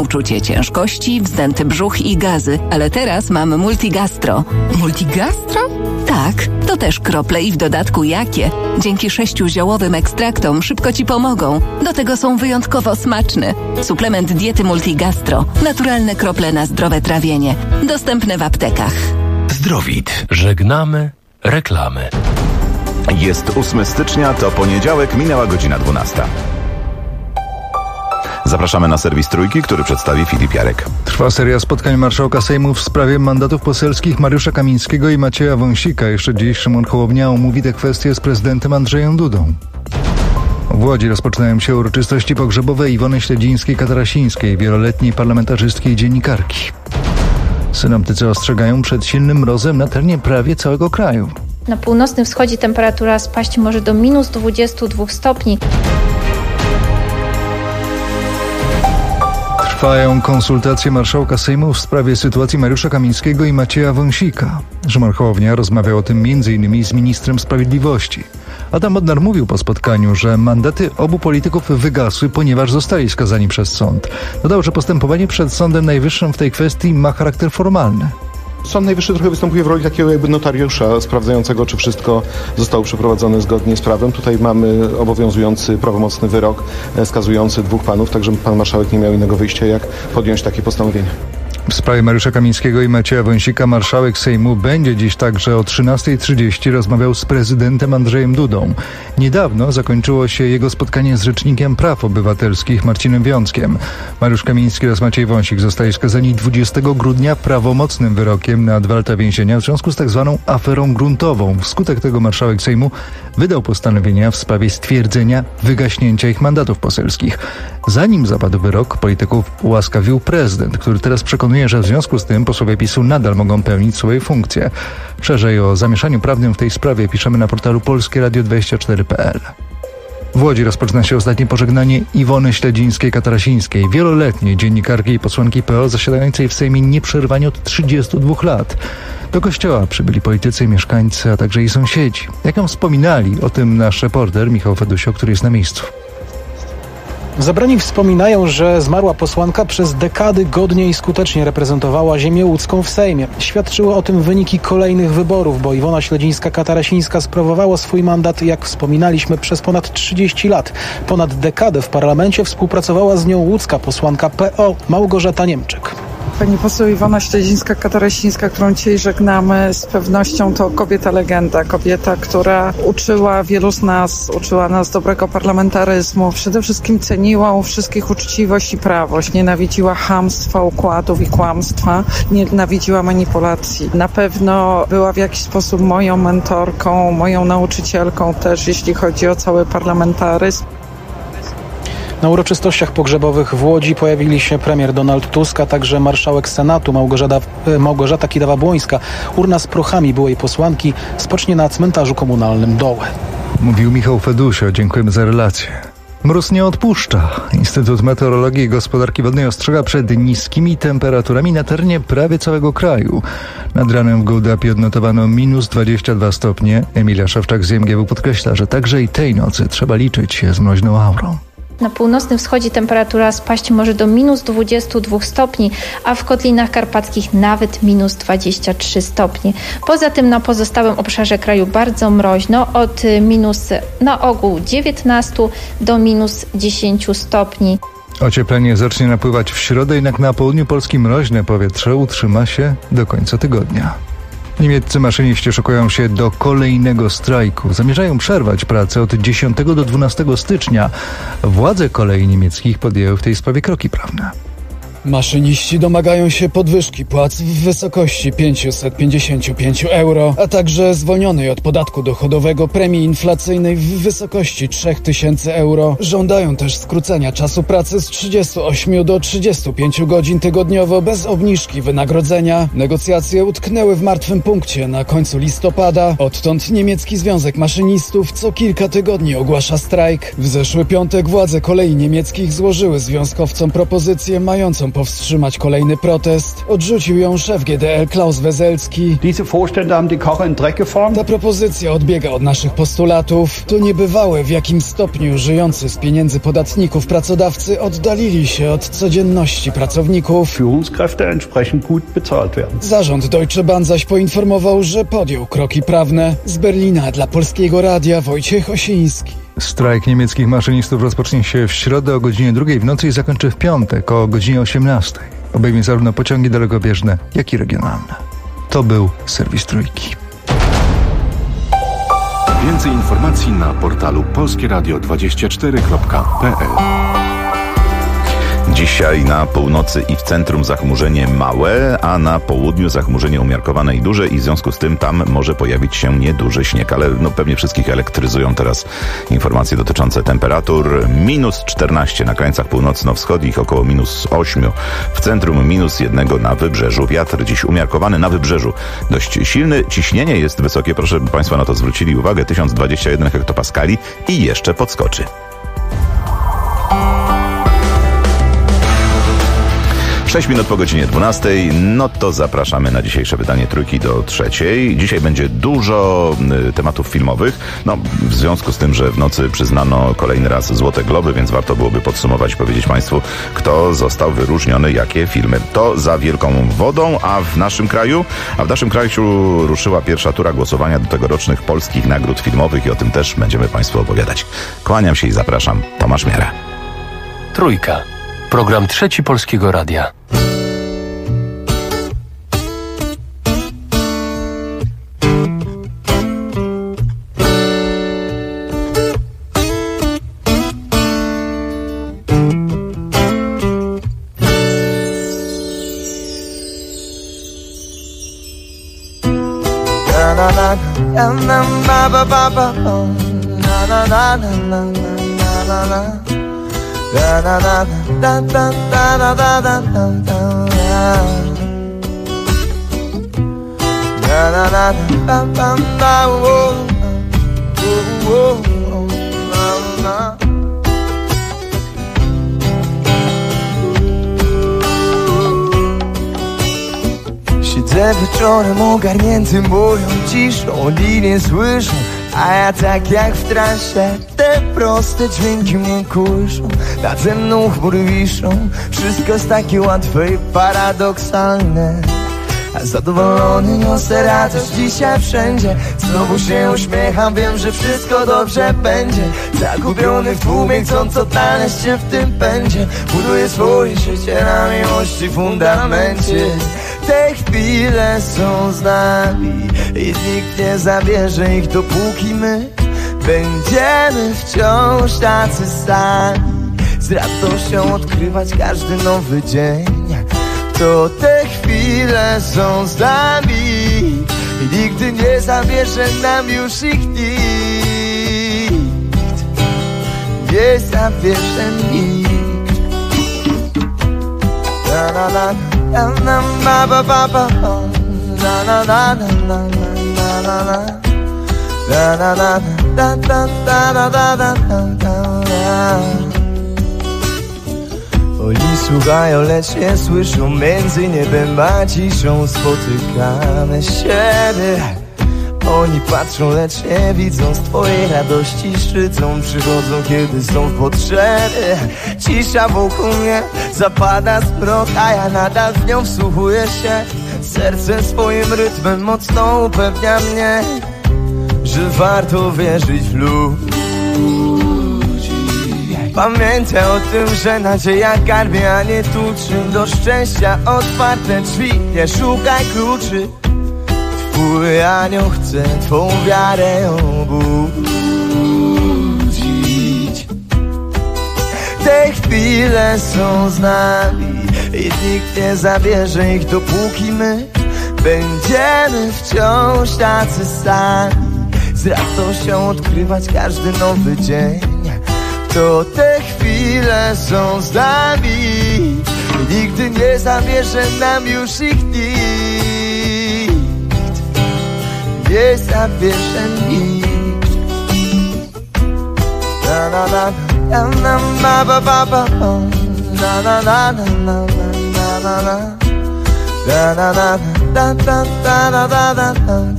uczucie ciężkości, wzdęty brzuch i gazy, ale teraz mam Multigastro. Multigastro? Tak, to też krople i w dodatku jakie. Dzięki 6 ziołowym ekstraktom szybko Ci pomogą. Do tego są wyjątkowo smaczne. Suplement diety Multigastro. Naturalne krople na zdrowe trawienie. Dostępne w aptekach. Zdrowit. Żegnamy reklamy. Jest 8 stycznia, to poniedziałek, minęła godzina 12. Zapraszamy na serwis Trójki, który przedstawi Filip Jarek. Trwa seria spotkań marszałka Sejmu w sprawie mandatów poselskich Mariusza Kamińskiego i Macieja Wąsika. Jeszcze dziś Szymon Hołownia omówi te kwestie z prezydentem Andrzejem Dudą. W Łodzi rozpoczynają się uroczystości pogrzebowe Iwony Śledzińskiej-Katarasińskiej, wieloletniej parlamentarzystki i dziennikarki. Synoptycy ostrzegają przed silnym mrozem na terenie prawie całego kraju. Na północnym wschodzie temperatura spaść może do minus 22 stopni. Trwają konsultacje marszałka Sejmu w sprawie sytuacji Mariusza Kamińskiego i Macieja Wąsika. Szymon Hołownia rozmawiał o tym m.in. z ministrem sprawiedliwości. Adam Bodnar mówił po spotkaniu, że mandaty obu polityków wygasły, ponieważ zostali skazani przez sąd. Dodał, że postępowanie przed Sądem Najwyższym w tej kwestii ma charakter formalny. Sąd Najwyższy trochę występuje w roli takiego jakby notariusza sprawdzającego, czy wszystko zostało przeprowadzone zgodnie z prawem. Tutaj mamy obowiązujący prawomocny wyrok skazujący 2 panów, także pan marszałek nie miał innego wyjścia, jak podjąć takie postanowienie. W sprawie Mariusza Kamińskiego i Macieja Wąsika marszałek Sejmu będzie dziś także o 13:30 rozmawiał z prezydentem Andrzejem Dudą. Niedawno zakończyło się jego spotkanie z Rzecznikiem Praw Obywatelskich Marcinem Wiąckiem. Mariusz Kamiński oraz Maciej Wąsik zostali skazani 20 grudnia prawomocnym wyrokiem na 2 lata więzienia w związku z tak zwaną aferą gruntową. Wskutek tego marszałek Sejmu wydał postanowienia w sprawie stwierdzenia wygaśnięcia ich mandatów poselskich. Zanim zapadł wyrok, polityków ułaskawił prezydent, który teraz przekonuje, że w związku z tym posłowie PiS-u nadal mogą pełnić swoje funkcje. Szerzej o zamieszaniu prawnym w tej sprawie piszemy na portalu polskieradio24.pl. W Łodzi rozpoczyna się ostatnie pożegnanie Iwony Śledzińskiej-Katarasińskiej, wieloletniej dziennikarki i posłanki PO zasiadającej w Sejmie nieprzerwanie od 32 lat. Do kościoła przybyli politycy i mieszkańcy, a także jej sąsiedzi. Jak ją wspominali, o tym nasz reporter Michał Fedusio, który jest na miejscu. Zebrani wspominają, że zmarła posłanka przez dekady godnie i skutecznie reprezentowała ziemię łódzką w Sejmie. Świadczyły o tym wyniki kolejnych wyborów, bo Iwona Śledzińska-Katarasińska sprawowała swój mandat, jak wspominaliśmy, przez ponad 30 lat. Ponad dekadę w parlamencie współpracowała z nią łódzka posłanka PO Małgorzata Niemczyk. Pani poseł Iwona Śledzińska-Katarasińska, którą dzisiaj żegnamy, z pewnością to kobieta legenda. Kobieta, która uczyła wielu z nas, uczyła nas dobrego parlamentaryzmu. Przede wszystkim ceniła u wszystkich uczciwość i prawość. Nienawidziła chamstwa, układów i kłamstwa. Nienawidziła manipulacji. Na pewno była w jakiś sposób moją mentorką, moją nauczycielką też, jeśli chodzi o cały parlamentaryzm. Na uroczystościach pogrzebowych w Łodzi pojawili się premier Donald Tusk, a także marszałek Senatu Małgorzata Kidawa-Błońska. Urna z prochami byłej posłanki spocznie na cmentarzu komunalnym Doły. Mówił Michał Fedusio. Dziękujemy za relację. Mróz nie odpuszcza. Instytut Meteorologii i Gospodarki Wodnej ostrzega przed niskimi temperaturami na terenie prawie całego kraju. Nad ranem w Gołdapie odnotowano minus 22 stopnie. Emilia Szewczak z MGW podkreśla, że także i tej nocy trzeba liczyć się z mroźną aurą. Na północnym wschodzie temperatura spaść może do minus 22 stopni, a w kotlinach karpackich nawet minus 23 stopnie. Poza tym na pozostałym obszarze kraju bardzo mroźno, od minus na ogół 19 do minus 10 stopni. Ocieplenie zacznie napływać w środę, jednak na południu Polski mroźne powietrze utrzyma się do końca tygodnia. Niemieccy maszyniści szykują się do kolejnego strajku. Zamierzają przerwać pracę od 10 do 12 stycznia. Władze kolei niemieckich podjęły w tej sprawie kroki prawne. Maszyniści domagają się podwyżki płac w wysokości 555 euro, a także zwolnionej od podatku dochodowego premii inflacyjnej w wysokości 3000 euro. Żądają też skrócenia czasu pracy z 38 do 35 godzin tygodniowo bez obniżki wynagrodzenia. Negocjacje utknęły w martwym punkcie na końcu listopada. Odtąd niemiecki Związek Maszynistów co kilka tygodni ogłasza strajk. W zeszły piątek władze kolei niemieckich złożyły związkowcom propozycję mającą powstrzymać kolejny protest. Odrzucił ją szef GDL Klaus Weselski. Ta propozycja odbiega od naszych postulatów. To niebywałe, w jakim stopniu żyjący z pieniędzy podatników pracodawcy oddalili się od codzienności pracowników. Zarząd Deutsche Bahn zaś poinformował, że podjął kroki prawne. Z Berlina dla Polskiego Radia Wojciech Osiński. Strajk niemieckich maszynistów rozpocznie się w środę o godzinie 2 w nocy i zakończy w piątek o godzinie 18. Obejmie zarówno pociągi dalekobieżne, jak i regionalne. To był serwis Trójki. Więcej informacji na portalu polskieradio24.pl. Dzisiaj na północy i w centrum zachmurzenie małe, a na południu zachmurzenie umiarkowane i duże i w związku z tym tam może pojawić się nieduży śnieg, ale pewnie wszystkich elektryzują teraz informacje dotyczące temperatur. -14 na krańcach północno-wschodnich, około -8 w centrum, -1 na wybrzeżu. Wiatr dziś umiarkowany na wybrzeżu, dość silny. Ciśnienie jest wysokie, proszę by Państwa na to zwrócili uwagę, 1021 hektopaskali i jeszcze podskoczy. 6 minut po godzinie 12, no to zapraszamy na dzisiejsze wydanie Trójki do 3. Dzisiaj będzie dużo tematów filmowych, w związku z tym, że w nocy przyznano kolejny raz Złote Globy, więc warto byłoby podsumować i powiedzieć Państwu, kto został wyróżniony, jakie filmy. To Za wielką wodą, a w naszym kraju ruszyła pierwsza tura głosowania do tegorocznych polskich nagród filmowych i o tym też będziemy Państwu opowiadać. Kłaniam się i zapraszam, Tomasz Miara. Trójka. Program Trzeci Polskiego Radia. Da da da da da da da da da da da da da da da da oh oh oh na. Siedzę wieczorem ogarniętym moją ciszą, oni nie słyszą, a ja tak jak w transie. Te proste dźwięki mnie kuszą, nade mną chmury wiszą. Wszystko jest takie łatwe i paradoksalne, a zadowolony niosę radość dzisiaj wszędzie. Znowu się uśmiecham, wiem, że wszystko dobrze będzie. Zagubiony w tłumie, chcąc odnaleźć się w tym pędzie, buduję swoje życie na miłości fundamencie. Te chwile są z nami i nikt nie zabierze ich, dopóki my będziemy wciąż tacy sami. Z radością odkrywać każdy nowy dzień. To te chwile są z nami i nigdy nie zabierze nam już ich nikt. Nie zabierze nikt. Na na na na na na ba ba ba na na na na na na na na. Da da da da da da da da da. Oni słuchają, lecz nie słyszą, między niebem a ciszą spotykamy siebie. Oni patrzą, lecz nie widzą, z twojej radości szydzą. Przychodzą, kiedy są w potrzebie. Cisza wokół mnie zapada zmrok, a ja nadal w nią wsłuchuję się. Serce swoim rytmem mocno upewnia mnie, że warto wierzyć w ludzi. Pamiętaj o tym, że nadzieja karmi, a nie tuczy. Do szczęścia otwarte drzwi, nie szukaj kluczy. Twój anioł chce twą wiarę obudzić. Te chwile są z nami i nikt nie zabierze ich, dopóki my będziemy wciąż tacy sami. Z radością odkrywać każdy nowy dzień. To te chwile są z nami i nigdy nie zabierze nam już ich nikt. Nie zabierze nikt. Na na na na na na ba ba ba na na na na na na da da da da da da da da da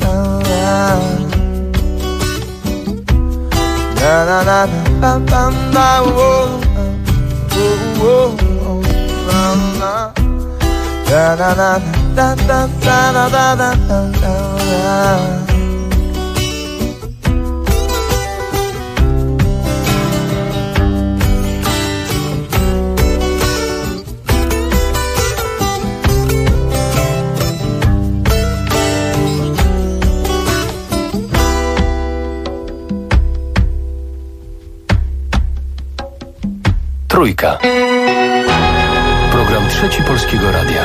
da da da da da da whoa whoa whoa da da da da da da da da da. Trójka. Program Trzeci Polskiego Radia.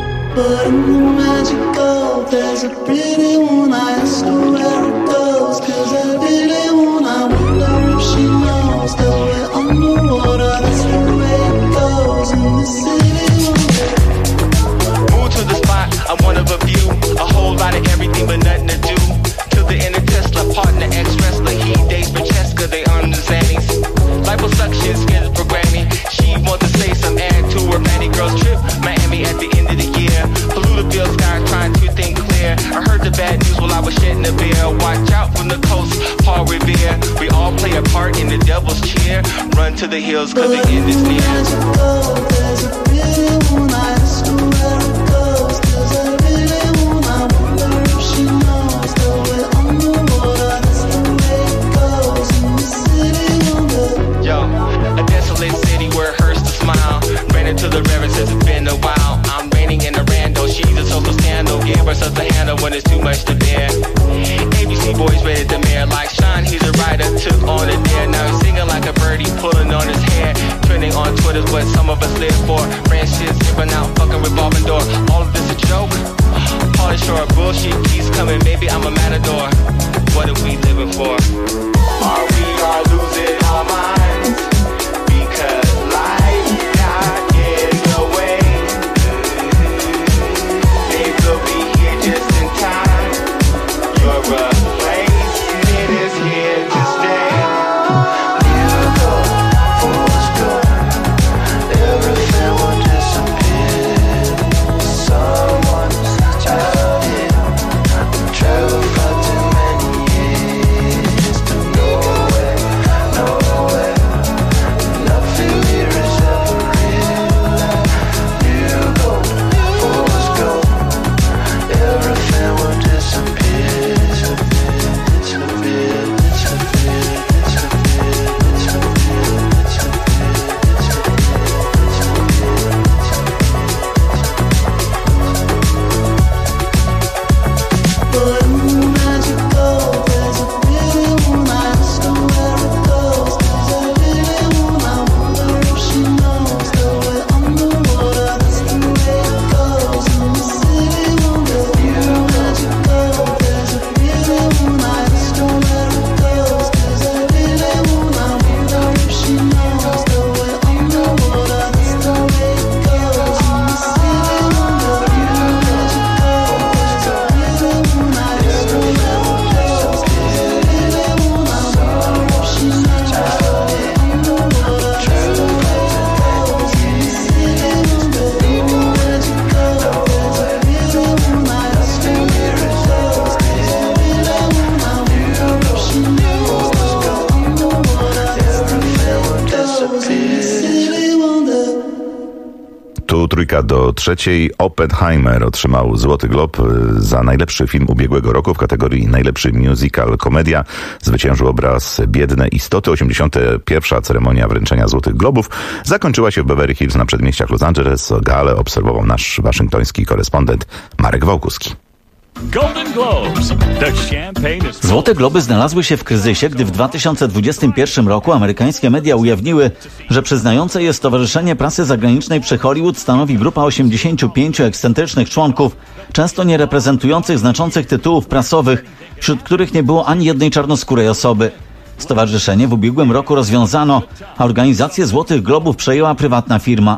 Liposuction, skin programming. She wants to say some add to her Manny girls trip. Miami at the end of the year. Polluted sky trying to think clear. I heard the bad news while I was shedding a beer. Watch out from the coast, Paul Revere. We all play a part in the devil's cheer. Run to the hills cause the end is near. There's a really one I ask her where it goes. Cause I really wanna wonder if she knows that we're on the water. That's the way it goes in the city wonder. Yo, a desolate city where it hurts to smile. Ran into the river since it's been a while. I'm raining in a rando, she's a social scandal. Give herself a handle when it's too much to bear. ABC boys rated the mayor like Sean, he's a writer, took on a dare. Now he's singing like a birdie, pulling on his hair. Trending on Twitter's what some of us live for. Brand shit, skipping out, fucking revolving door. All of this a joke? Pauly Shore, bullshit keeps coming, maybe I'm a matador. What are we living for? Are we all losing our minds? Because life got in the way. They will be here just in time. Your replacement is here to stay. You go, fools go. Everything will disappear. Someone's out here. Travel for too many years to nowhere, nowhere. Nothing here is ever real. You go, fools go. Everything will disappear. Disappear, disappear, disappear, disappear, but magical, there's a really one I ask her where it goes. Cause I really wanna wonder if she knows that we're on the water. That's the way it goes in the city wonder. Magical, there's a really one I ask her where it goes. Cause I really wanna wonder if she knows that we're on the water. That's the way it goes in the city wonder. Tu Trójka do trzeciej. Oppenheimer otrzymał Złoty Glob za najlepszy film ubiegłego roku w kategorii najlepszy musical komedia. Zwyciężył obraz Biedne istoty. 81. ceremonia wręczenia Złotych Globów zakończyła się w Beverly Hills na przedmieściach Los Angeles. Galę obserwował nasz waszyngtoński korespondent Marek Wałkuski. Złote Globy znalazły się w kryzysie, gdy w 2021 roku amerykańskie media ujawniły, że przyznające je Stowarzyszenie Prasy Zagranicznej przy Hollywood stanowi grupa 85 ekscentrycznych członków, często nie reprezentujących znaczących tytułów prasowych, wśród których nie było ani jednej czarnoskórej osoby. Stowarzyszenie w ubiegłym roku rozwiązano, a organizację Złotych Globów przejęła prywatna firma.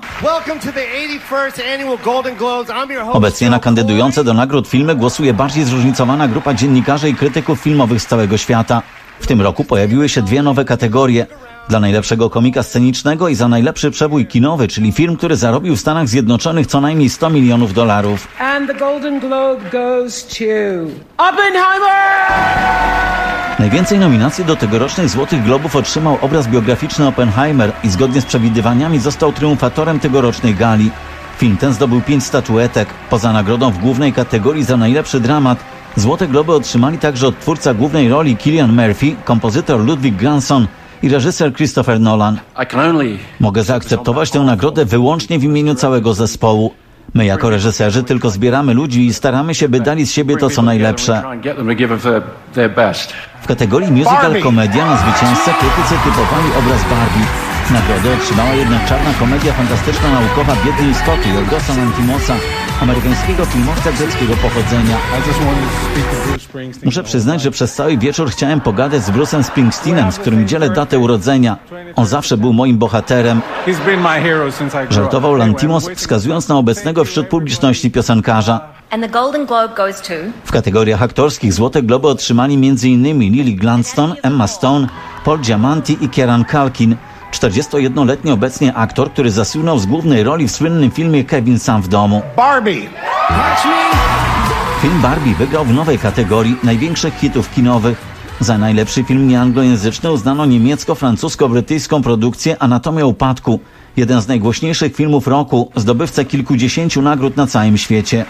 Obecnie na kandydujące do nagród filmy głosuje bardziej zróżnicowana grupa dziennikarzy i krytyków filmowych z całego świata. W tym roku pojawiły się dwie nowe kategorie. Dla najlepszego komika scenicznego i za najlepszy przebój kinowy, czyli film, który zarobił w Stanach Zjednoczonych co najmniej $100 milionów. And the Golden Globe goes to Oppenheimer! Najwięcej nominacji do tegorocznych Złotych Globów otrzymał obraz biograficzny Oppenheimer i zgodnie z przewidywaniami został triumfatorem tegorocznej gali. Film ten zdobył 5 statuetek. Poza nagrodą w głównej kategorii za najlepszy dramat, Złote Globy otrzymali także odtwórca głównej roli Cillian Murphy, kompozytor Ludwig Göransson i reżyser Christopher Nolan. Mogę zaakceptować tę nagrodę wyłącznie w imieniu całego zespołu. My jako reżyserzy tylko zbieramy ludzi i staramy się, by dali z siebie to, co najlepsze. W kategorii musical komedia na zwycięzcę krytycy typowali obraz Barbie. Nagrodę otrzymała jednak czarna komedia fantastyczna naukowa Biedny Istoty Jorgosa Lanthimosa, amerykańskiego filmowca greckiego pochodzenia. Muszę przyznać, że przez cały wieczór chciałem pogadać z Bruce'em Springsteenem, z którym dzielę datę urodzenia. On zawsze był moim bohaterem. Żartował Lanthimos, wskazując na obecnego wśród publiczności piosenkarza. W kategoriach aktorskich Złote Globy otrzymali m.in. Lily Gladstone, Emma Stone, Paul Giamatti i Kieran Culkin. 41-letni obecnie aktor, który zasłynął z głównej roli w słynnym filmie Kevin sam w domu. Barbie! Film Barbie wygrał w nowej kategorii największych hitów kinowych. Za najlepszy film nieanglojęzyczny uznano niemiecko-francusko-brytyjską produkcję Anatomia upadku. Jeden z najgłośniejszych filmów roku, zdobywca kilkudziesięciu nagród na całym świecie.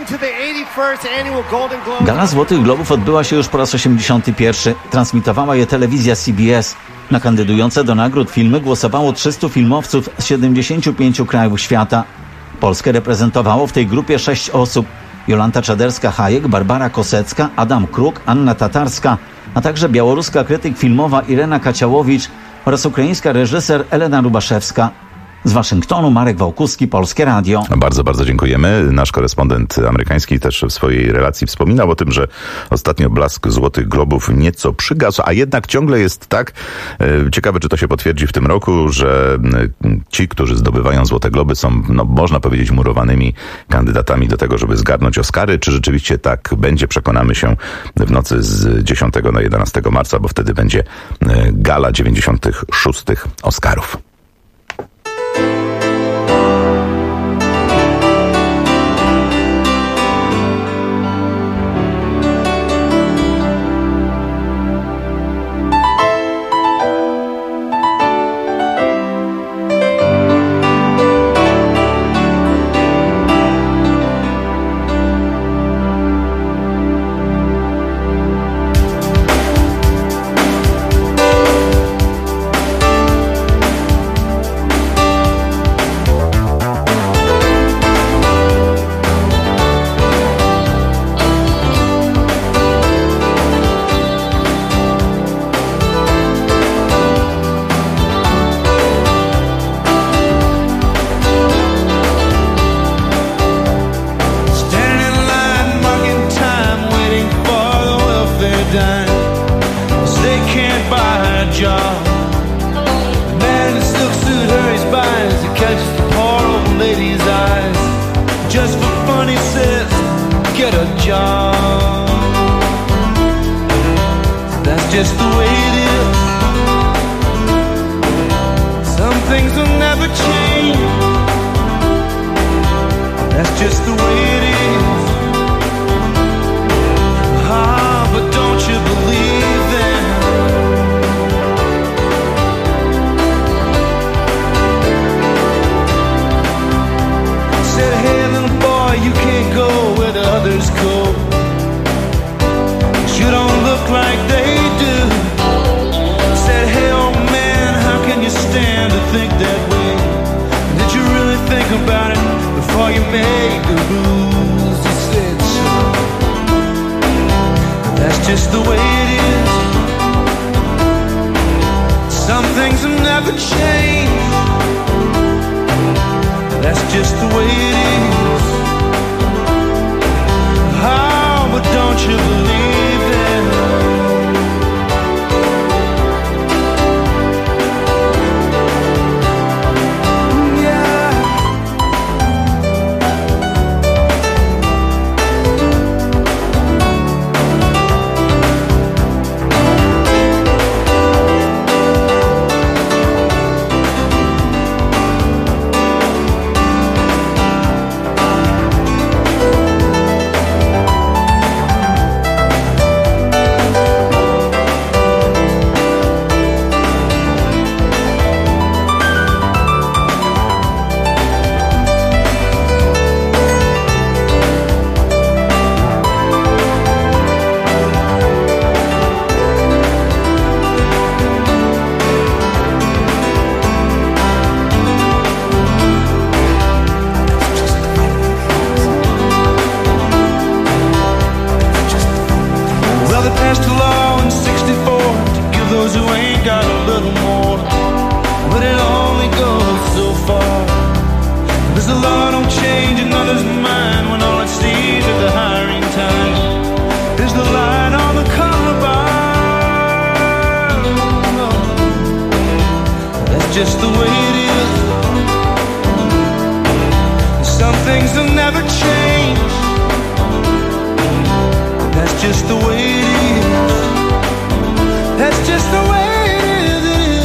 Gala Złotych Globów odbyła się już po raz 81. Transmitowała je telewizja CBS. Na kandydujące do nagród filmy głosowało 300 filmowców z 75 krajów świata. Polskę reprezentowało w tej grupie 6 osób. Jolanta Czaderska-Hajek, Barbara Kosecka, Adam Kruk, Anna Tatarska, a także białoruska krytyk filmowa Irena Kaciałowicz oraz ukraińska reżyser Elena Rubaszewska. Z Waszyngtonu Marek Wałkuski, Polskie Radio. Bardzo, bardzo dziękujemy. Nasz korespondent amerykański też w swojej relacji wspominał o tym, że ostatnio blask Złotych Globów nieco przygasł, a jednak ciągle jest tak, ciekawe czy to się potwierdzi w tym roku, że ci, którzy zdobywają Złote Globy są, no, można powiedzieć, murowanymi kandydatami do tego, żeby zgarnąć Oscary. Czy rzeczywiście tak będzie? Przekonamy się w nocy z 10 na 11 marca, bo wtedy będzie gala 96. Oscarów. Just the way it is. Some things will never change. That's just the way it is. Ah, but don't you believe them? Said, hey little boy, you can't go where the others go. You don't look like they do. Said, hey old man, how can you stand to think that way? Did you really think about it before you made the rules? He said, sure. That's just the way it is. Some things will never change. That's just the way it is. Oh, but don't you believe them? change another's mind when all it sees at the hiring time is the line on the collarbone. That's just the way it is. Some things will never change. That's just the way it is. That's just the way it is.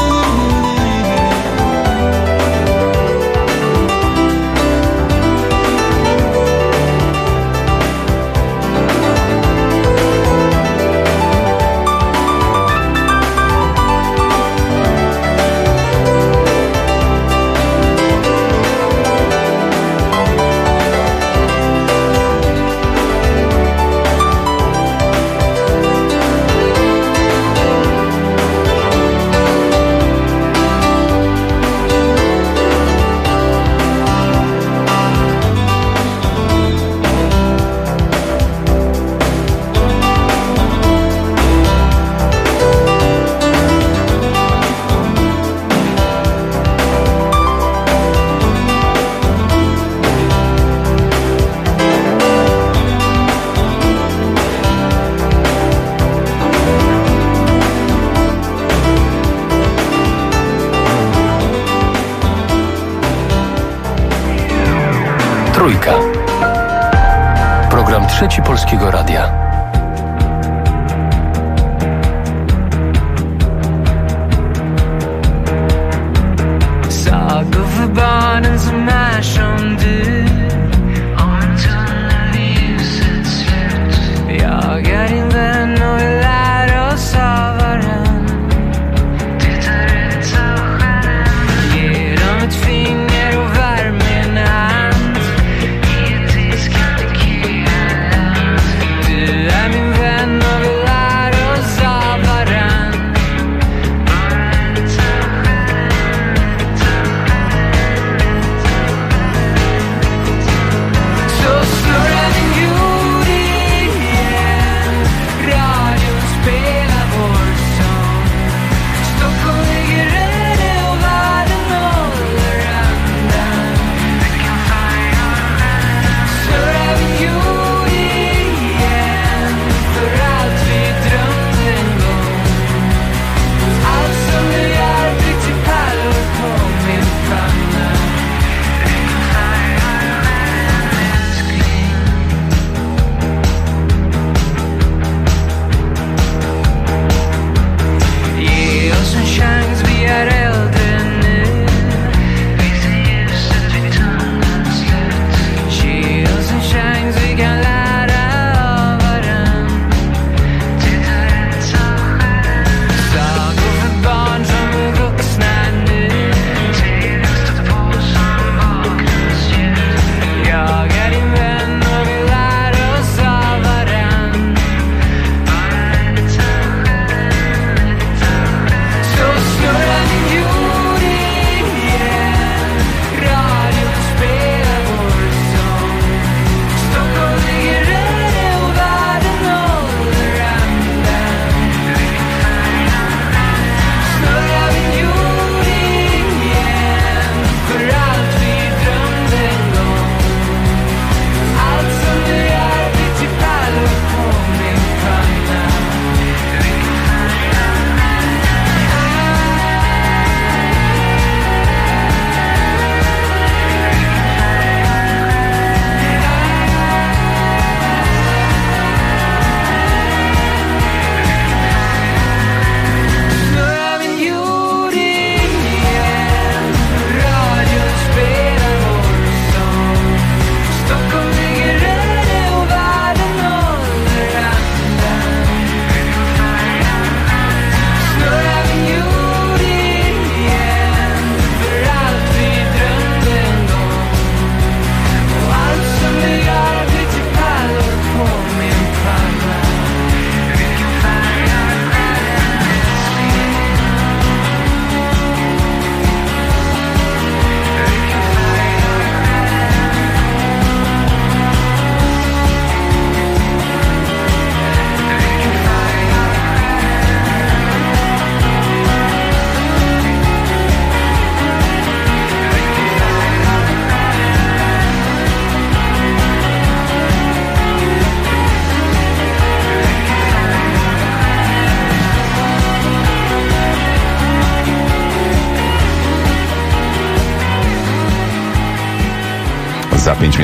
Trójka. Program Trzeci Polskiego Radia. Saga förbarnen som är som du. Om en tunnel i ljusets slut. Jag är din vän och vi lär oss av varann. Tittar ut av stjärnan. Ger dem ett finger och värme en hand. I ett iskallt Ikea-land. Du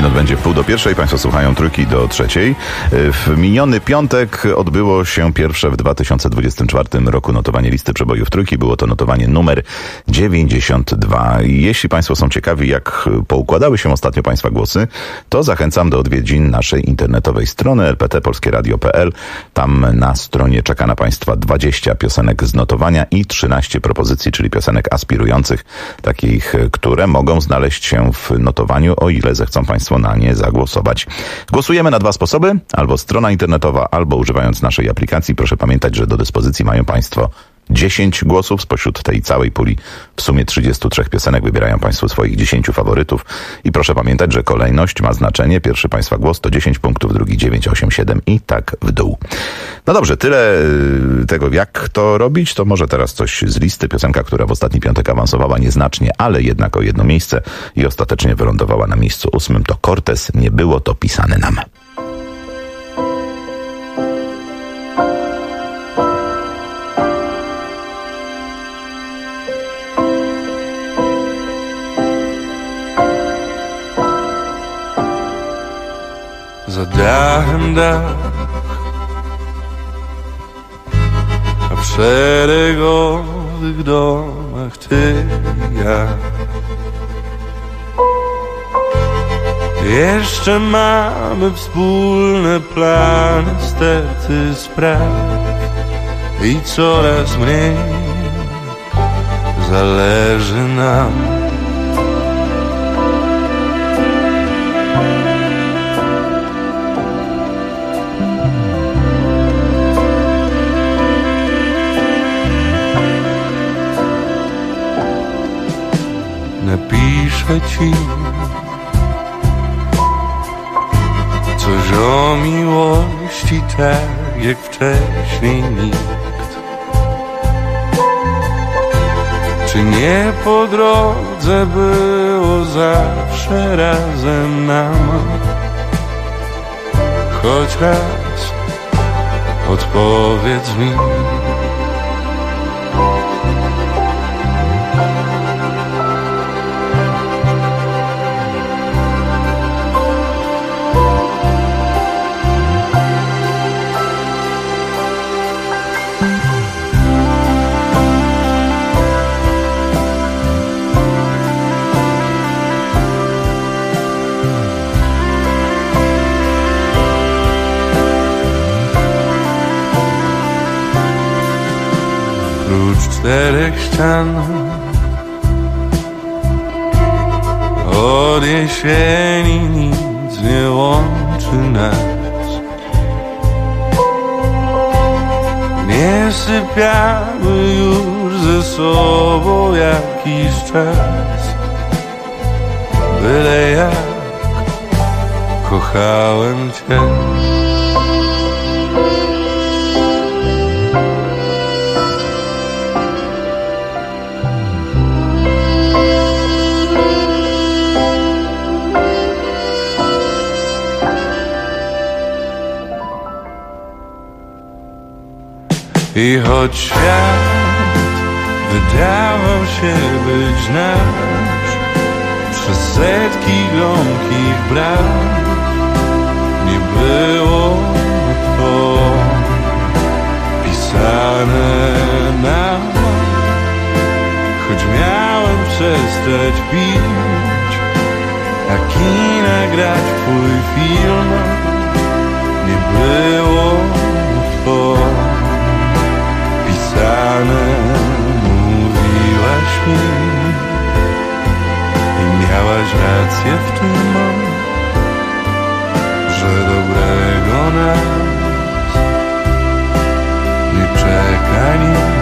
minut będzie 12:30. Państwo słuchają Trójki do 3:00. W miniony piątek odbyło się pierwsze w 2024 roku notowanie listy przebojów Trójki. Było to notowanie numer 92. Jeśli Państwo są ciekawi, jak poukładały się ostatnio Państwa głosy, to zachęcam do odwiedzin naszej internetowej strony lptpolskieradio.pl. Tam na stronie czeka na Państwa 20 piosenek z notowania i 13 propozycji, czyli piosenek aspirujących, takich, które mogą znaleźć się w notowaniu, o ile zechcą Państwo na nie zagłosować. Głosujemy na 2 sposoby, albo strona internetowa, albo używając naszej aplikacji. Proszę pamiętać, że do dyspozycji mają Państwo 10 głosów. Spośród tej całej puli w sumie 33 piosenek wybierają Państwo swoich 10 faworytów. I proszę pamiętać, że kolejność ma znaczenie. Pierwszy Państwa głos to 10 punktów, drugi 9, 8, 7 i tak w dół. No dobrze, tyle tego, jak to robić. To może teraz coś z listy. Piosenka, która w ostatni piątek awansowała nieznacznie, ale jednak o jedno miejsce i ostatecznie wylądowała na miejscu 8. To Cortez, Nie było to pisane nam. Za dachem dach, a w szeregowych domach ty i ja. Jeszcze mamy wspólne plany, sterty spraw i coraz mniej zależy nam. Napiszę ci coś o miłości, tak jak wcześniej nikt. Czy nie po drodze było zawsze razem nam? Choć raz odpowiedz mi. Prócz 4 ścian od jesieni nic nie łączy nas. Nie sypiamy już ze sobą jakiś czas. Byle jak kochałem cię. I choć świat wydawał się być nasz, przez setki gromkich bram nie było to pisane nam. Choć miałem przestać pić, a kina grać w twój film, nie było to pisane. Mówiłaś mi i miałaś rację w tym, że dobrego nas nie czeka nic.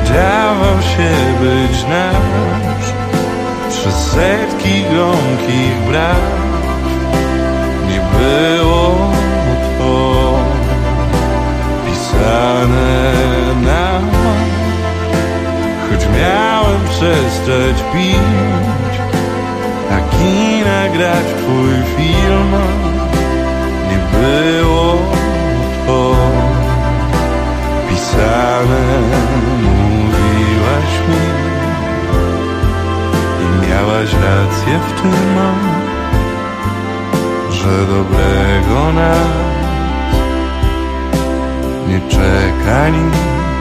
wydawał się być nasz przez setki gromkich braw. Nie było to pisane na mach, choć miałem przestać pić, a kina grać twój film. Nie było to pisane, mówiłaś mi i miałaś rację w tym, że dobrego nas nie czeka nic.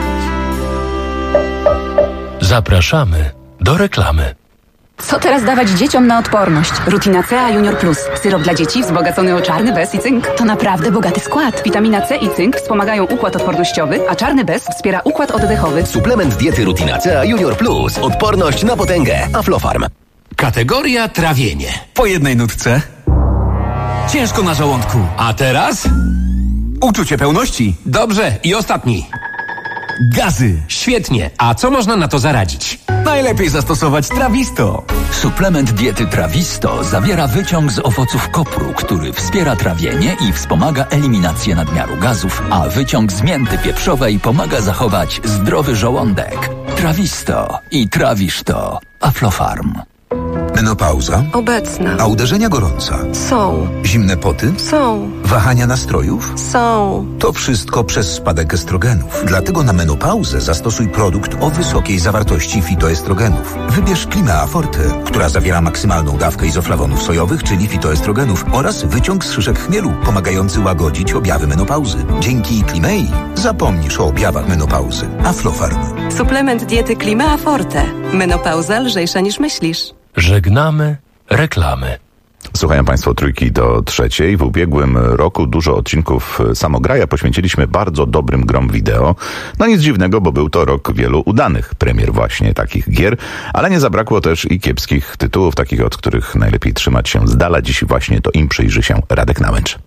Zapraszamy do reklamy. Co teraz dawać dzieciom na odporność? Rutina C Junior Plus. Syrop dla dzieci wzbogacony o czarny bez i cynk. To naprawdę bogaty skład. Witamina C i cynk wspomagają układ odpornościowy, a czarny bez wspiera układ oddechowy. Suplement diety Rutina C Junior Plus. Odporność na potęgę. Aflofarm. Kategoria trawienie. Po jednej nutce. Ciężko na żołądku. A teraz? Uczucie pełności. Dobrze, i ostatni. Gazy. Świetnie. A co można na to zaradzić? Najlepiej zastosować Trawisto. Suplement diety Trawisto zawiera wyciąg z owoców kopru, który wspiera trawienie i wspomaga eliminację nadmiaru gazów, a wyciąg z mięty pieprzowej pomaga zachować zdrowy żołądek. Trawisto i trawisz to. Aflofarm. Menopauza? Obecna. A uderzenia gorąca? Są. Zimne poty? Są. Wahania nastrojów? Są. To wszystko przez spadek estrogenów. Dlatego na menopauzę zastosuj produkt o wysokiej zawartości fitoestrogenów. Wybierz Klimea Forte, która zawiera maksymalną dawkę izoflawonów sojowych, czyli fitoestrogenów, oraz wyciąg z szyszek chmielu, pomagający łagodzić objawy menopauzy. Dzięki Klimei zapomnisz o objawach menopauzy. Aflofarm. Suplement diety Klimea Forte. Menopauza lżejsza niż myślisz. Żegnamy reklamy. Słuchają Państwo Trójki do trzeciej. W ubiegłym roku dużo odcinków Samograja poświęciliśmy bardzo dobrym grom wideo. No nic dziwnego, bo był to rok wielu udanych premier właśnie takich gier, ale nie zabrakło też i kiepskich tytułów, takich od których najlepiej trzymać się z dala. Dziś właśnie to im przyjrzy się Radek Nałęcz.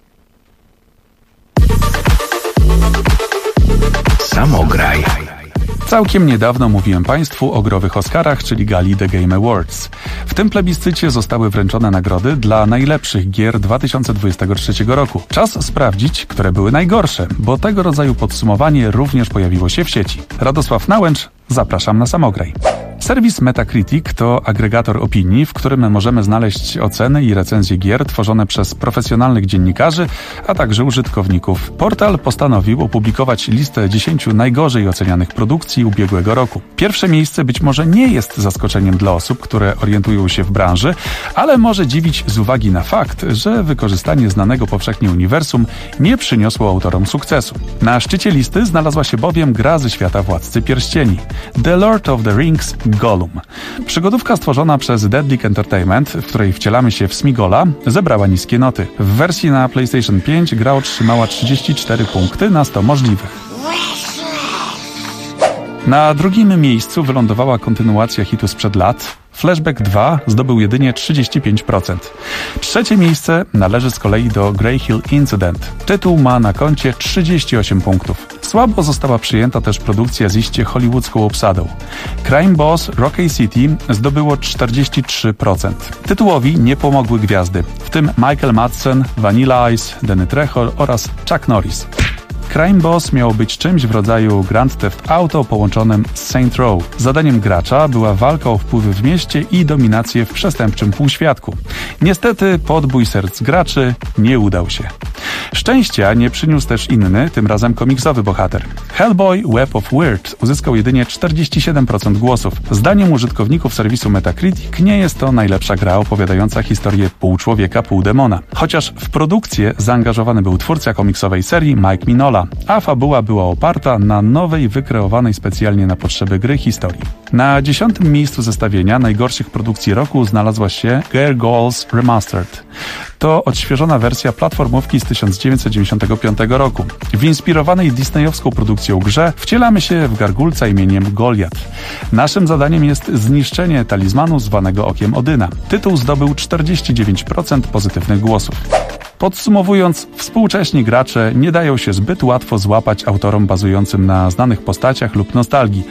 Samograj. Całkiem niedawno mówiłem Państwu o growych Oscarach, czyli gali The Game Awards. W tym plebiscycie zostały wręczone nagrody dla najlepszych gier 2023 roku. Czas sprawdzić, które były najgorsze, bo tego rodzaju podsumowanie również pojawiło się w sieci. Radosław Nałęcz, zapraszam na Samograj. Serwis Metacritic to agregator opinii, w którym możemy znaleźć oceny i recenzje gier tworzone przez profesjonalnych dziennikarzy, a także użytkowników. Portal postanowił opublikować listę 10 najgorzej ocenianych produkcji ubiegłego roku. Pierwsze miejsce być może nie jest zaskoczeniem dla osób, które orientują się w branży, ale może dziwić z uwagi na fakt, że wykorzystanie znanego powszechnie uniwersum nie przyniosło autorom sukcesu. Na szczycie listy znalazła się bowiem gra ze świata Władcy Pierścieni. The Lord of the Rings Gollum. Przygodówka stworzona przez Deadly Entertainment, w której wcielamy się w Sméagola, zebrała niskie noty. W wersji na PlayStation 5 gra otrzymała 34 punkty na 100 możliwych. Na drugim miejscu wylądowała kontynuacja hitu sprzed lat. Flashback 2 zdobył jedynie 35%. Trzecie miejsce należy z kolei do Grey Hill Incident. Tytuł ma na koncie 38 punktów. Słabo została przyjęta też produkcja z iście hollywoodzką obsadą. Crime Boss Rocky City zdobyło 43%. Tytułowi nie pomogły gwiazdy, w tym Michael Madsen, Vanilla Ice, Danny Trejo oraz Chuck Norris. Crime Boss miało być czymś w rodzaju Grand Theft Auto połączonym z Saints Row. Zadaniem gracza była walka o wpływy w mieście i dominację w przestępczym półświadku. Niestety podbój serc graczy nie udał się. Szczęścia nie przyniósł też inny, tym razem komiksowy bohater. Hellboy Web of Weird uzyskał jedynie 47% głosów. Zdaniem użytkowników serwisu Metacritic nie jest to najlepsza gra opowiadająca historię pół człowieka, pół demona. Chociaż w produkcję zaangażowany był twórca komiksowej serii Mike Mignola, a fabuła była oparta na nowej, wykreowanej specjalnie na potrzeby gry historii. Na 10. miejscu zestawienia najgorszych produkcji roku znalazła się Gargoyles Remastered. To odświeżona wersja platformówki z 1995 roku. W inspirowanej disneyowską produkcją grze wcielamy się w gargulca imieniem Goliat. Naszym zadaniem jest zniszczenie talizmanu zwanego Okiem Odyna. Tytuł zdobył 49% pozytywnych głosów. Podsumowując, współcześni gracze nie dają się zbyt łatwo złapać autorom bazującym na znanych postaciach lub nostalgii.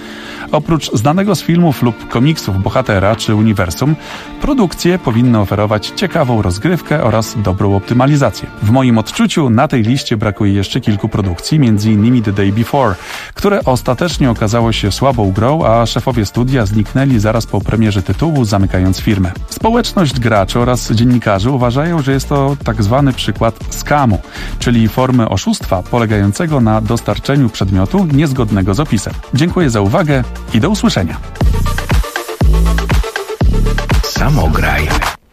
Oprócz znanego z filmów lub komiksów bohatera czy uniwersum, produkcje powinny oferować ciekawą rozgrywkę oraz dobrą optymalizację. W moim odczuciu na tej liście brakuje jeszcze kilku produkcji, m.in. The Day Before, które ostatecznie okazało się słabą grą, a szefowie studia zniknęli zaraz po premierze tytułu, zamykając firmę. Społeczność graczy oraz dziennikarzy uważają, że jest to tak zwany przykład skamu, czyli formy oszustwa polegającego na dostarczeniu przedmiotu niezgodnego z opisem. Dziękuję za uwagę i do usłyszenia. Samograj.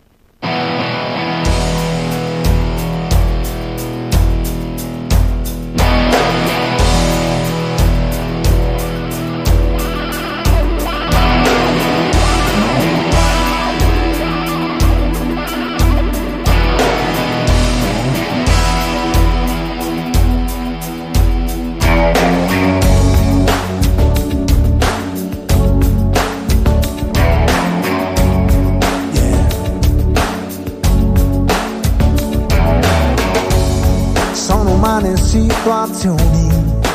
Situazioni,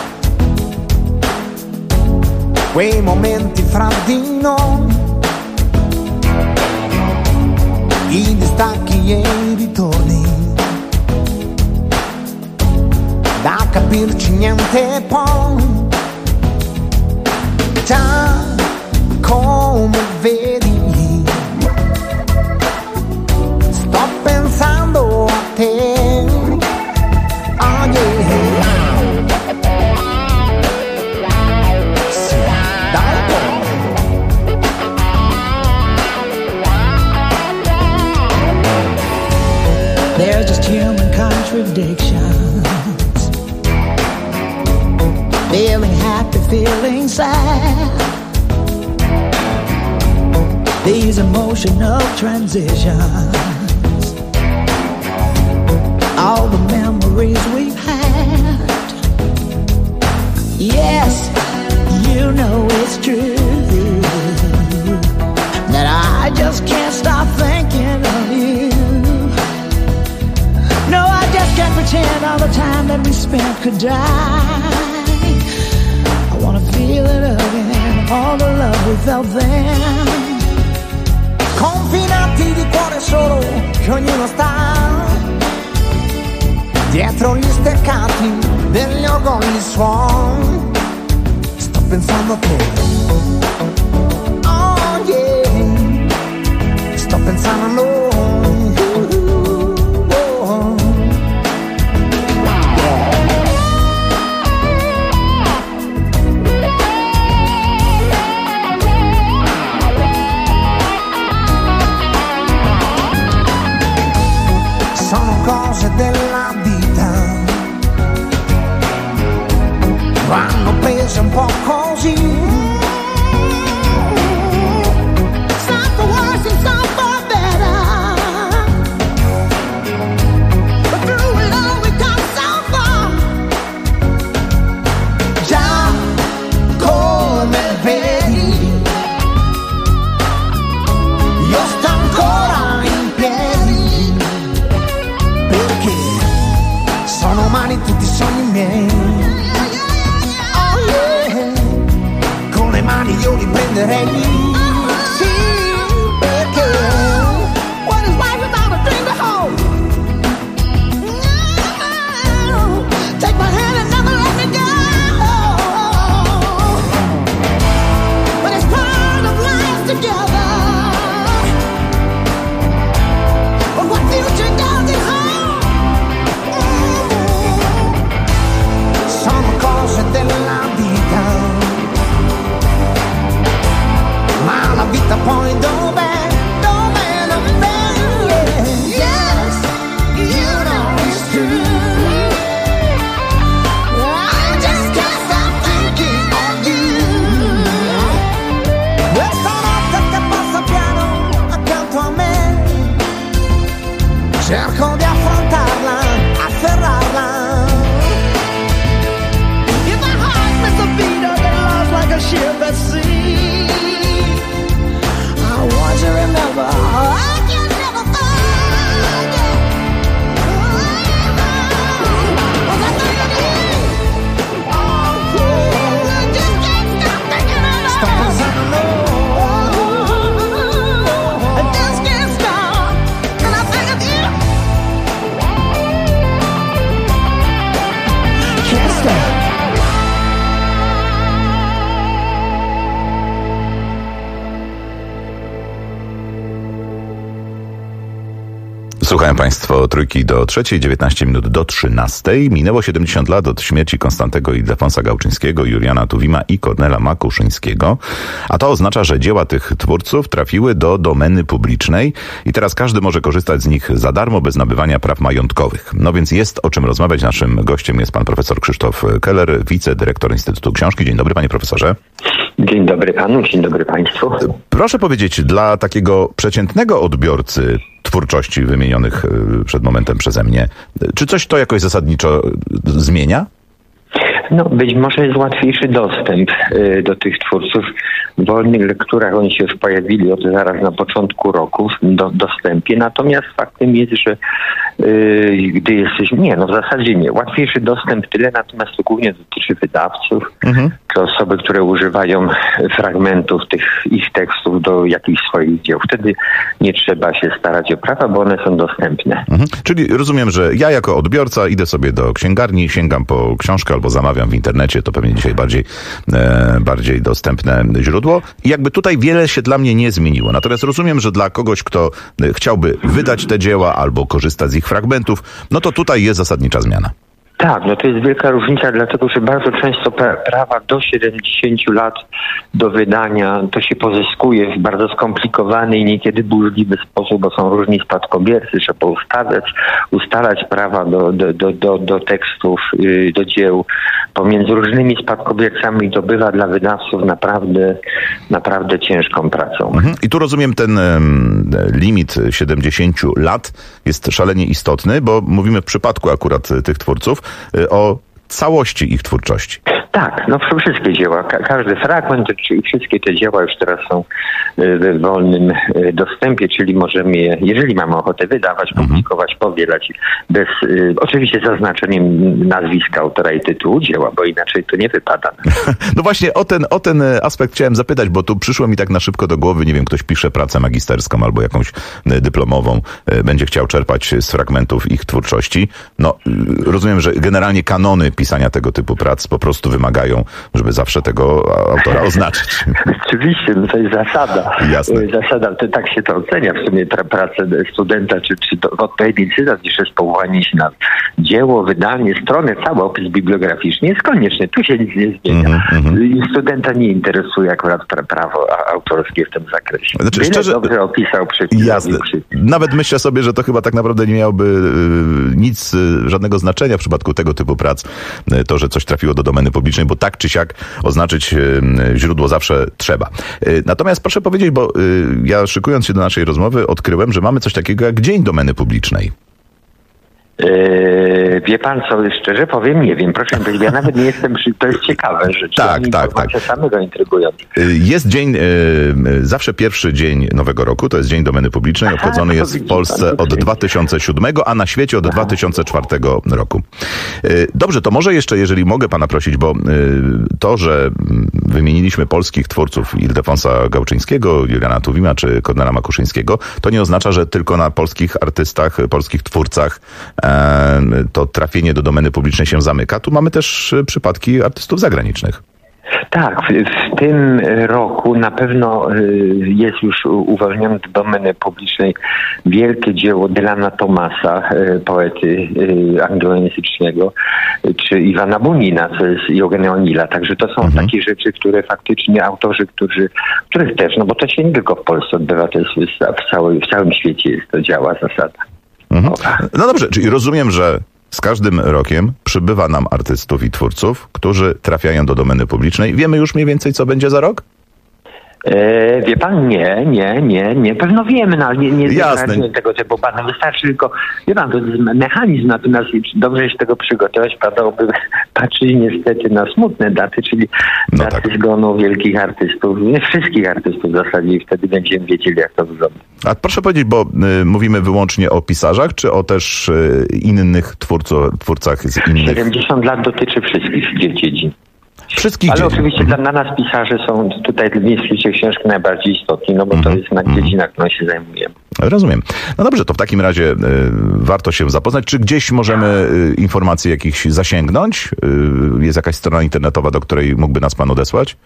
quei momenti fra di noi, i distacchi e i ritorni, da capirci niente poi, già come vedi, sto pensando a te. They're just human contradictions. Feeling happy, feeling sad. These emotional transitions. All the memories we've had. Yes, you know it's true that I just can't stop thinking of you. No, I just can't pretend all the time that we spent could die. I wanna feel it again, all the love we felt then. Confinati di cuore solo, che ognuno sta dietro gli steccati degli orgogli suon. Sto pensando a te. Oh yeah. Sto pensando a noi. Cose della vita vanno prese un po' così. Some for worse and some for better, but through it all we come so far. Già come vedi, io sto ancora in piedi. Sono umani tutti i sogni miei. Oh yeah. Con le mani io li prenderei. Sì, perché What is life without a dream to hold? No. Take my hand and never let me go. But it's part of life together. But what future does it hold? sono cose della vita, Słuchają Państwo Trójki do 3:00, 19 minut do 13:00. Minęło 70 lat od śmierci Konstantego Ildefonsa Gałczyńskiego, Juliana Tuwima i Kornela Makuszyńskiego. A to oznacza, że dzieła tych twórców trafiły do domeny publicznej i teraz każdy może korzystać z nich za darmo, bez nabywania praw majątkowych. No więc jest o czym rozmawiać. Naszym gościem jest pan profesor Krzysztof Keller, wicedyrektor Instytutu Książki. Dzień dobry, panie profesorze. Dzień dobry panu, dzień dobry państwu. Proszę powiedzieć, dla takiego przeciętnego odbiorcy twórczości wymienionych przed momentem przeze mnie, czy coś to jakoś zasadniczo zmienia? No, być może jest łatwiejszy dostęp do tych twórców. W wolnych lekturach oni się już pojawili zaraz na początku roku w dostępie. Natomiast faktem jest, że gdy jesteś... w zasadzie nie. Łatwiejszy dostęp tyle, natomiast to głównie dotyczy wydawców, czy osoby, które używają fragmentów tych ich tekstów do jakichś swoich dzieł. Wtedy nie trzeba się starać o prawa, bo one są dostępne. Czyli rozumiem, że ja jako odbiorca idę sobie do księgarni, sięgam po książkę albo zamawiam w internecie, to pewnie dzisiaj bardziej dostępne źródło. I jakby tutaj wiele się dla mnie nie zmieniło. Natomiast rozumiem, że dla kogoś, kto chciałby wydać te dzieła albo korzystać z ich fragmentów, no to tutaj jest zasadnicza zmiana. Tak, no to jest wielka różnica, dlatego że bardzo często prawa do 70 lat do wydania to się pozyskuje w bardzo skomplikowany i niekiedy burzliwy sposób, bo są różni spadkobiercy, trzeba ustalać prawa do tekstów, do dzieł pomiędzy różnymi spadkobiercami. To bywa dla wydawców naprawdę ciężką pracą. I tu rozumiem, ten limit 70 lat jest szalenie istotny, bo mówimy w przypadku akurat tych twórców o całości ich twórczości. Tak, no wszystkie dzieła, każdy fragment, czyli wszystkie te dzieła już teraz są w wolnym dostępie, czyli możemy je, jeżeli mamy ochotę wydawać, publikować, powielać, bez oczywiście zaznaczeniem nazwiska autora i tytułu dzieła, bo inaczej to nie wypada. No właśnie o ten aspekt chciałem zapytać, bo tu przyszło mi tak na szybko do głowy, nie wiem, ktoś pisze pracę magisterską albo jakąś dyplomową, będzie chciał czerpać z fragmentów ich twórczości. No, rozumiem, że generalnie kanony pisania tego typu prac po prostu wymagają, żeby zawsze tego autora oznaczyć. Oczywiście, no to jest zasada. Jasne. Zasada, to tak się to ocenia w sumie pracę studenta, czy odpowiedni cytat, niż jest powołanie się na dzieło, wydanie, stronę, cały opis bibliograficzny. Jest konieczny, tu się nic nie zmienia. I studenta nie interesuje akurat prawo autorskie w tym zakresie. Znaczy, szczerze, dobrze opisał przepis. Jasne. Nawet myślę sobie, że to chyba tak naprawdę nie miałoby żadnego znaczenia w przypadku tego typu prac, to, że coś trafiło do domeny publicznej, bo tak czy siak oznaczyć źródło zawsze trzeba. Natomiast proszę powiedzieć, bo ja szykując się do naszej rozmowy odkryłem, że mamy coś takiego jak Dzień Domeny Publicznej. Wie pan co, szczerze powiem, nie wiem. Proszę powiedzieć, ja nawet nie jestem, to jest ciekawe rzecz. Tak. Samego intrygujące. Jest dzień, zawsze pierwszy dzień Nowego Roku, to jest Dzień Domeny Publicznej, obchodzony jest w Polsce od 2007, a na świecie od 2004 roku. Dobrze, to może jeszcze, jeżeli mogę pana prosić, bo to, że wymieniliśmy polskich twórców Ildefonsa Gałczyńskiego, Juliana Tuwima czy Kornela Makuszyńskiego, to nie oznacza, że tylko na polskich artystach, polskich twórcach to trafienie do domeny publicznej się zamyka. Tu mamy też przypadki artystów zagranicznych. Tak, w tym roku na pewno jest już uwolnione do domeny publicznej wielkie dzieło Dylana Thomasa, poety anglojęzycznego, czy Iwana Bunina, co jest i Eugenia O'Neilla. Także to są takie rzeczy, które faktycznie autorzy, których też, no bo to się nie tylko w Polsce odbywa, to jest w całym świecie jest to działa zasada. No dobrze, czyli rozumiem, że z każdym rokiem przybywa nam artystów i twórców, którzy trafiają do domeny publicznej. Wiemy już mniej więcej, co będzie za rok? Wie pan, nie. Pewno wiemy, no ale nie zdradzimy tego typu panem. Wystarczy tylko, wie pan, to jest mechanizm, natomiast dobrze się tego przygotować, padałoby patrzeć niestety na smutne daty, czyli daty zgonu wielkich artystów, nie wszystkich artystów w zasadzie, i wtedy będziemy wiedzieli, jak to wygląda. A proszę powiedzieć, bo mówimy wyłącznie o pisarzach, czy o też innych twórcach z innych... 70 lat dotyczy wszystkich dziedzin. Ale oczywiście dla nas pisarze są tutaj w Instytucie Książki najbardziej istotni, no bo to jest na dziedzinach, którą się zajmujemy. Rozumiem. No dobrze, to w takim razie warto się zapoznać. Czy gdzieś możemy informacji jakichś zasięgnąć? Jest jakaś strona internetowa, do której mógłby nas pan odesłać?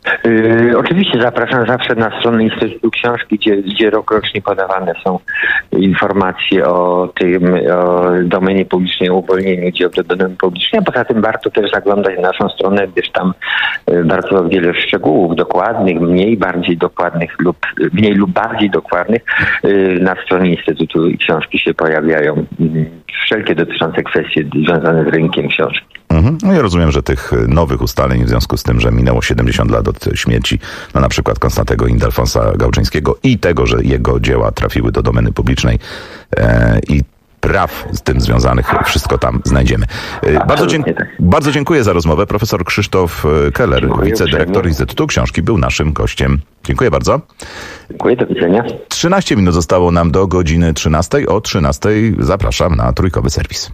Oczywiście zapraszam zawsze na stronę Instytutu Książki, gdzie rokrocznie podawane są informacje o domenie publicznej, o uwolnieniu dzieł do domeny publicznej, a poza tym warto też zaglądać na naszą stronę, gdyż tam bardzo wiele szczegółów dokładnych, mniej lub bardziej dokładnych na stronie Instytutu Książki się pojawiają wszelkie dotyczące kwestie związane z rynkiem książki. No ja rozumiem, że tych nowych ustaleń w związku z tym, że minęło 70 lat od śmierci, no na przykład Konstantego Ildefonsa Gałczyńskiego i tego, że jego dzieła trafiły do domeny publicznej i praw z tym związanych, wszystko tam znajdziemy. Bardzo dziękuję za rozmowę. Profesor Krzysztof Keller, wicedyrektor Instytutu Książki, był naszym gościem. Dziękuję bardzo. Dziękuję, do widzenia. 13 minut zostało nam do godziny 13. O 13 zapraszam na trójkowy serwis.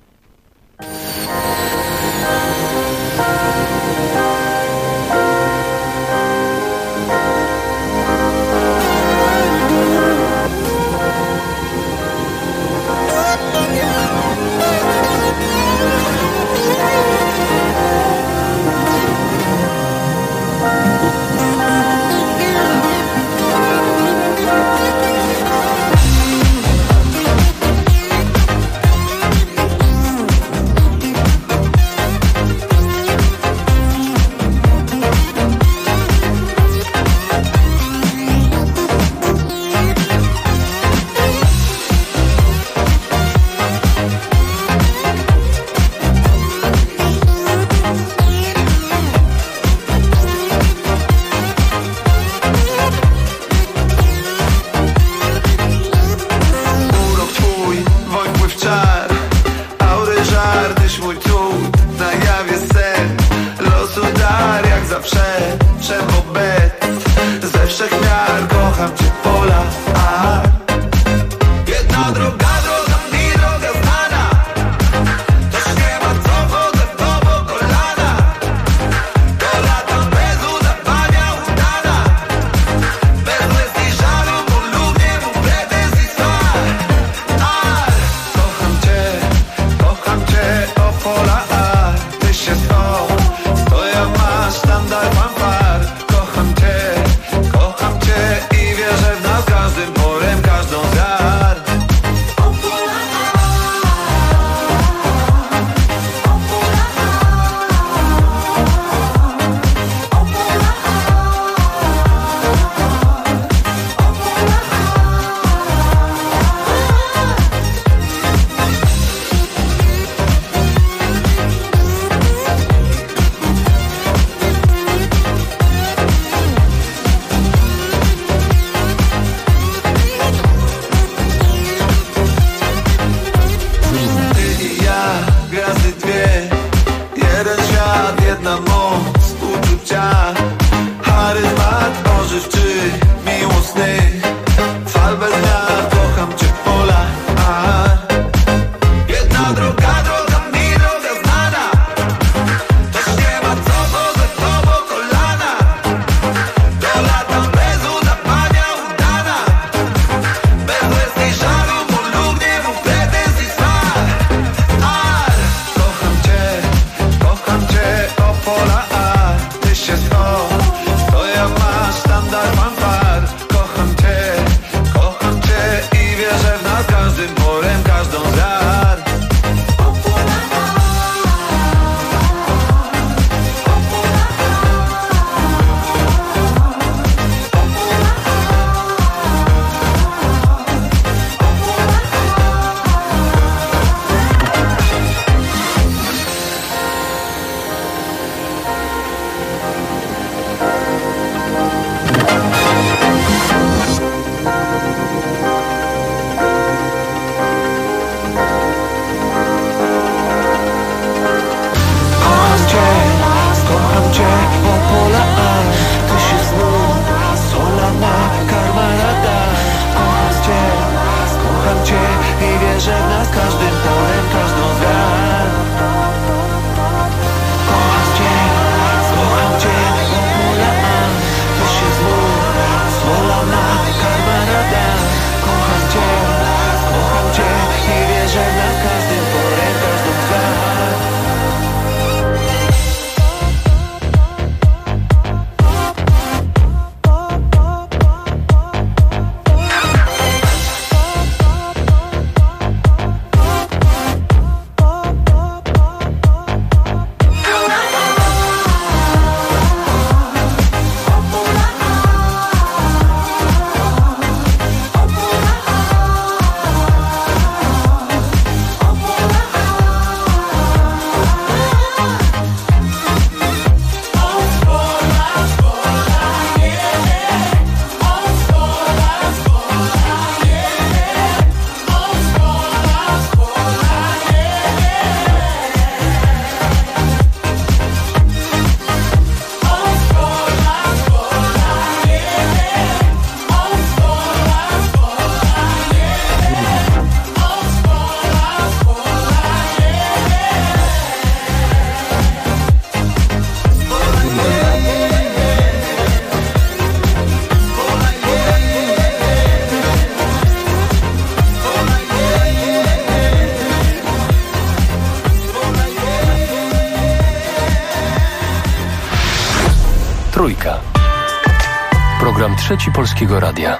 program Trzeci Polskiego Radia.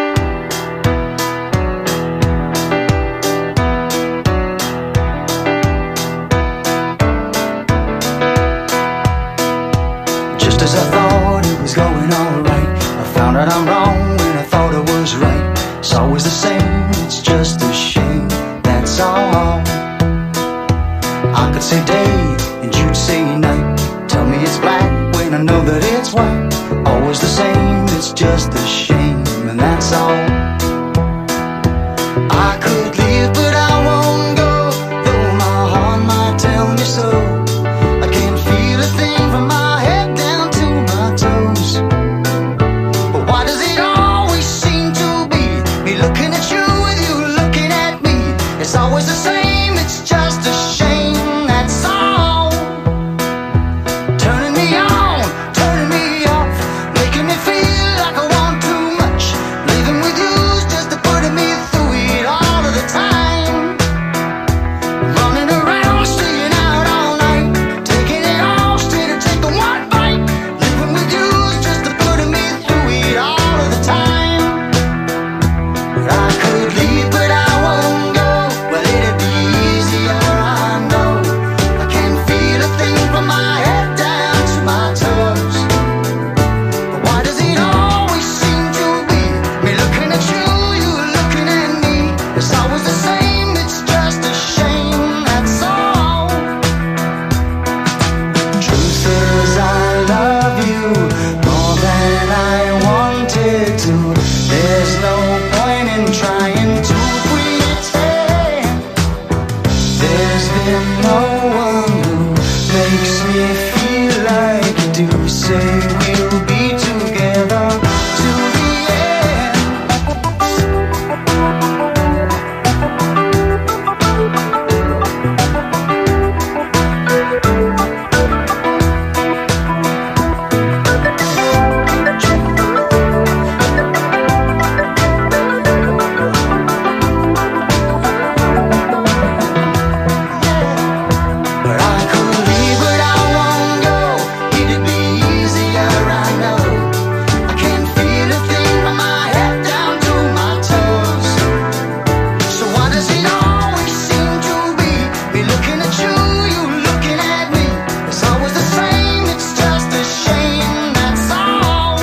Just as I thought it was going all right, I found out I'm wrong when I thought I was right. It's always the same, it's just a shame, that's all. I could say day and you'd say night. Tell me it's black when I know that it's white. Always the same, it's just a shame, and that's all. I could leave but I won't go, though my heart might tell me so. I can't feel a thing from my head down to my toes. But why does it always seem to be me looking at you with you looking at me? It's always the same, it's just a shame, that's all. Turning me on, turning me off, making me feel like I want too much. Living with you's just a putting me through it all of the time. Running around, staying out all night, taking it all straight to take the one bite. Living with you's just a putting me through it all of the time. I could leave but I won't go. Well, it'd be easier, I know. I can't feel a thing from my head down to my toes. But why does it always seem to be me looking at you, you looking at me? It's always the same, it's just a shame, that's all. Truth is I love you more than I wanted to. There's no point in trying to pretend. There's been no one who makes me feel like you do. Say we'll be together to the end. But I could leave but I won't go. It'd be easier, I know. I can't feel a thing from my head down to my toes. So why does it always seem to be me looking at you, you looking at me? It's always the same, it's just a shame, that's all.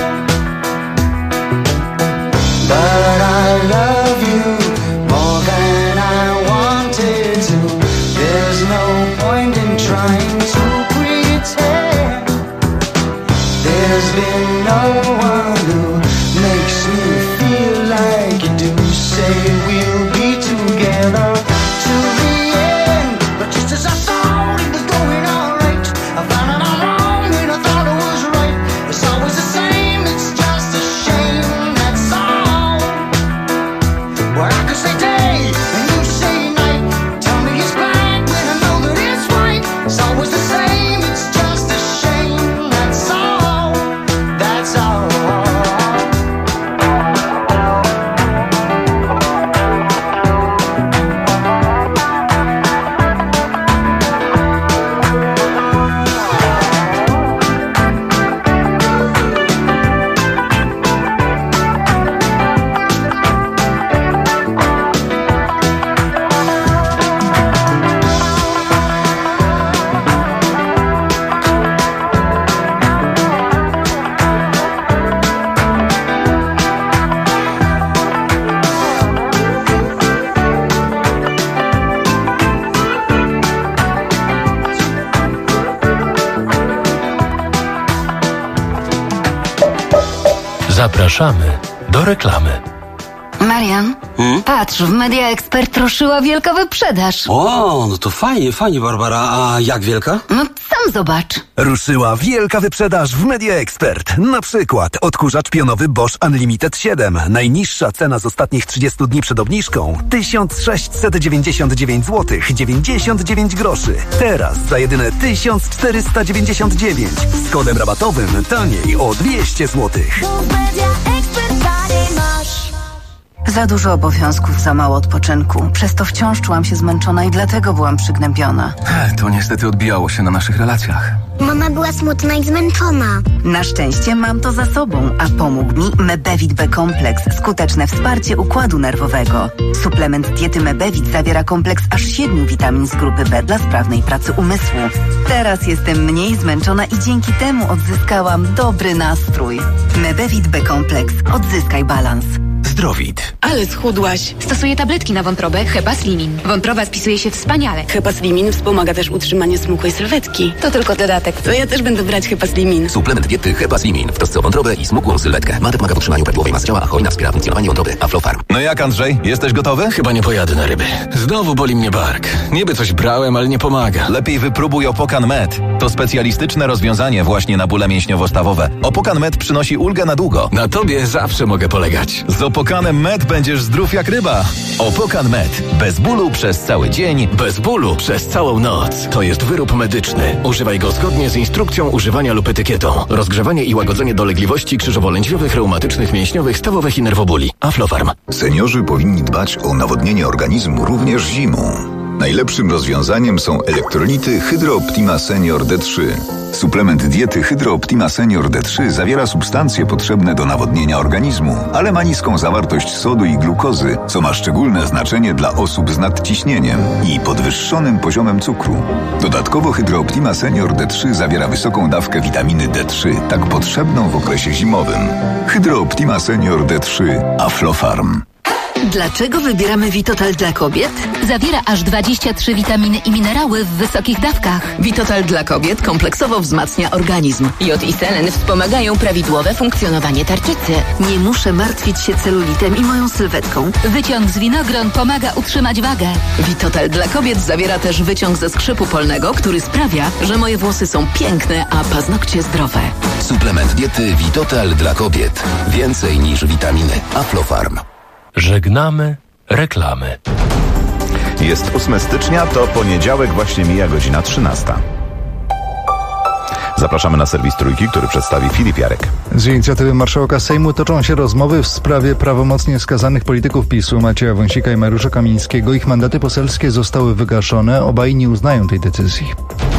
But I love you more than I wanted to. There's no point in trying to pretend. There's been no one who makes me feel like you do. Say we'll be together to the end. But just as I thought it was going all right, I found out I'm wrong when I thought I was right. It's always the same, it's just a shame, that's all. Well, I could say day and you say night. Tell me it's black when I know that it's white. It's always the same, it's just a shame, that's all. That's all. Zapraszamy do reklamy. Marian, patrz, w Media Expert ruszyła wielka wyprzedaż. O, no to fajnie, fajnie, Barbara. A jak wielka? No sam zobacz. Ruszyła wielka wyprzedaż w Media Expert. Na przykład odkurzacz pionowy Bosch Unlimited 7. Najniższa cena z ostatnich 30 dni przed obniżką 1699 zł 99 groszy. Teraz za jedyne 1499. Z kodem rabatowym taniej o 200 zł. Za dużo obowiązków, za mało odpoczynku. Przez to wciąż czułam się zmęczona i dlatego byłam przygnębiona. To niestety odbijało się na naszych relacjach. Mama była smutna i zmęczona. Na szczęście mam to za sobą, a pomógł mi Mebevit B-kompleks, skuteczne wsparcie układu nerwowego. Suplement diety Mebevit zawiera kompleks aż 7 witamin z grupy B dla sprawnej pracy umysłu. Teraz jestem mniej zmęczona i dzięki temu odzyskałam dobry nastrój. Mebevit B-kompleks. Odzyskaj balans. Zdrowit. Ale schudłaś. Stosuję tabletki na wątrobę Hepaslimin. Wątroba spisuje się wspaniale. Hepaslimin wspomaga też utrzymanie smukłej sylwetki. To tylko dodatek. To ja też będę brać Hepaslimin. Suplement diety Hepaslimin w trosce o wątrobę i smukłą sylwetkę. Ma pomaga w utrzymaniu prawidłowej masy ciała, a hojna wspiera funkcjonowanie wątroby. Aflofarm. No jak, Andrzej? Jesteś gotowy? Chyba nie pojadę na ryby. Znowu boli mnie bark. Niby coś brałem, ale nie pomaga. Lepiej wypróbuj Opokan Med. To specjalistyczne rozwiązanie właśnie na bóle mięśniowo-stawowe. Opokan Med przynosi ulgę na długo. Na tobie zawsze mogę polegać. Z Opokanem Med będziesz zdrów jak ryba. Opokan Med. Bez bólu przez cały dzień. Bez bólu przez całą noc. To jest wyrób medyczny. Używaj go zgodnie z instrukcją używania lub etykietą. Rozgrzewanie i łagodzenie dolegliwości krzyżowo-lędźwiowych, reumatycznych, mięśniowych, stawowych i nerwobóli. Aflofarm. Seniorzy powinni dbać o nawodnienie organizmu również zimą. Najlepszym rozwiązaniem są elektrolity Hydro Optima Senior D3. Suplement diety Hydro Optima Senior D3 zawiera substancje potrzebne do nawodnienia organizmu, ale ma niską zawartość sodu i glukozy, co ma szczególne znaczenie dla osób z nadciśnieniem i podwyższonym poziomem cukru. Dodatkowo Hydro Optima Senior D3 zawiera wysoką dawkę witaminy D3, tak potrzebną w okresie zimowym. Hydro Optima Senior D3 Aflofarm. Dlaczego wybieramy Vitotal dla kobiet? Zawiera aż 23 witaminy i minerały w wysokich dawkach. Vitotal dla kobiet kompleksowo wzmacnia organizm. Jod i selen wspomagają prawidłowe funkcjonowanie tarczycy. Nie muszę martwić się celulitem i moją sylwetką. Wyciąg z winogron pomaga utrzymać wagę. Vitotal dla kobiet zawiera też wyciąg ze skrzypu polnego, który sprawia, że moje włosy są piękne, a paznokcie zdrowe. Suplement diety Vitotal dla kobiet. Więcej niż witaminy. Aflofarm. Żegnamy reklamy. Jest 8 stycznia, to poniedziałek, właśnie mija godzina 13. Zapraszamy na serwis Trójki, który przedstawi Filip Jarek. Z inicjatywy marszałka Sejmu toczą się rozmowy w sprawie prawomocnie skazanych polityków PiS-u Macieja Wąsika i Mariusza Kamińskiego. Ich mandaty poselskie zostały wygaszone. Obaj nie uznają tej decyzji.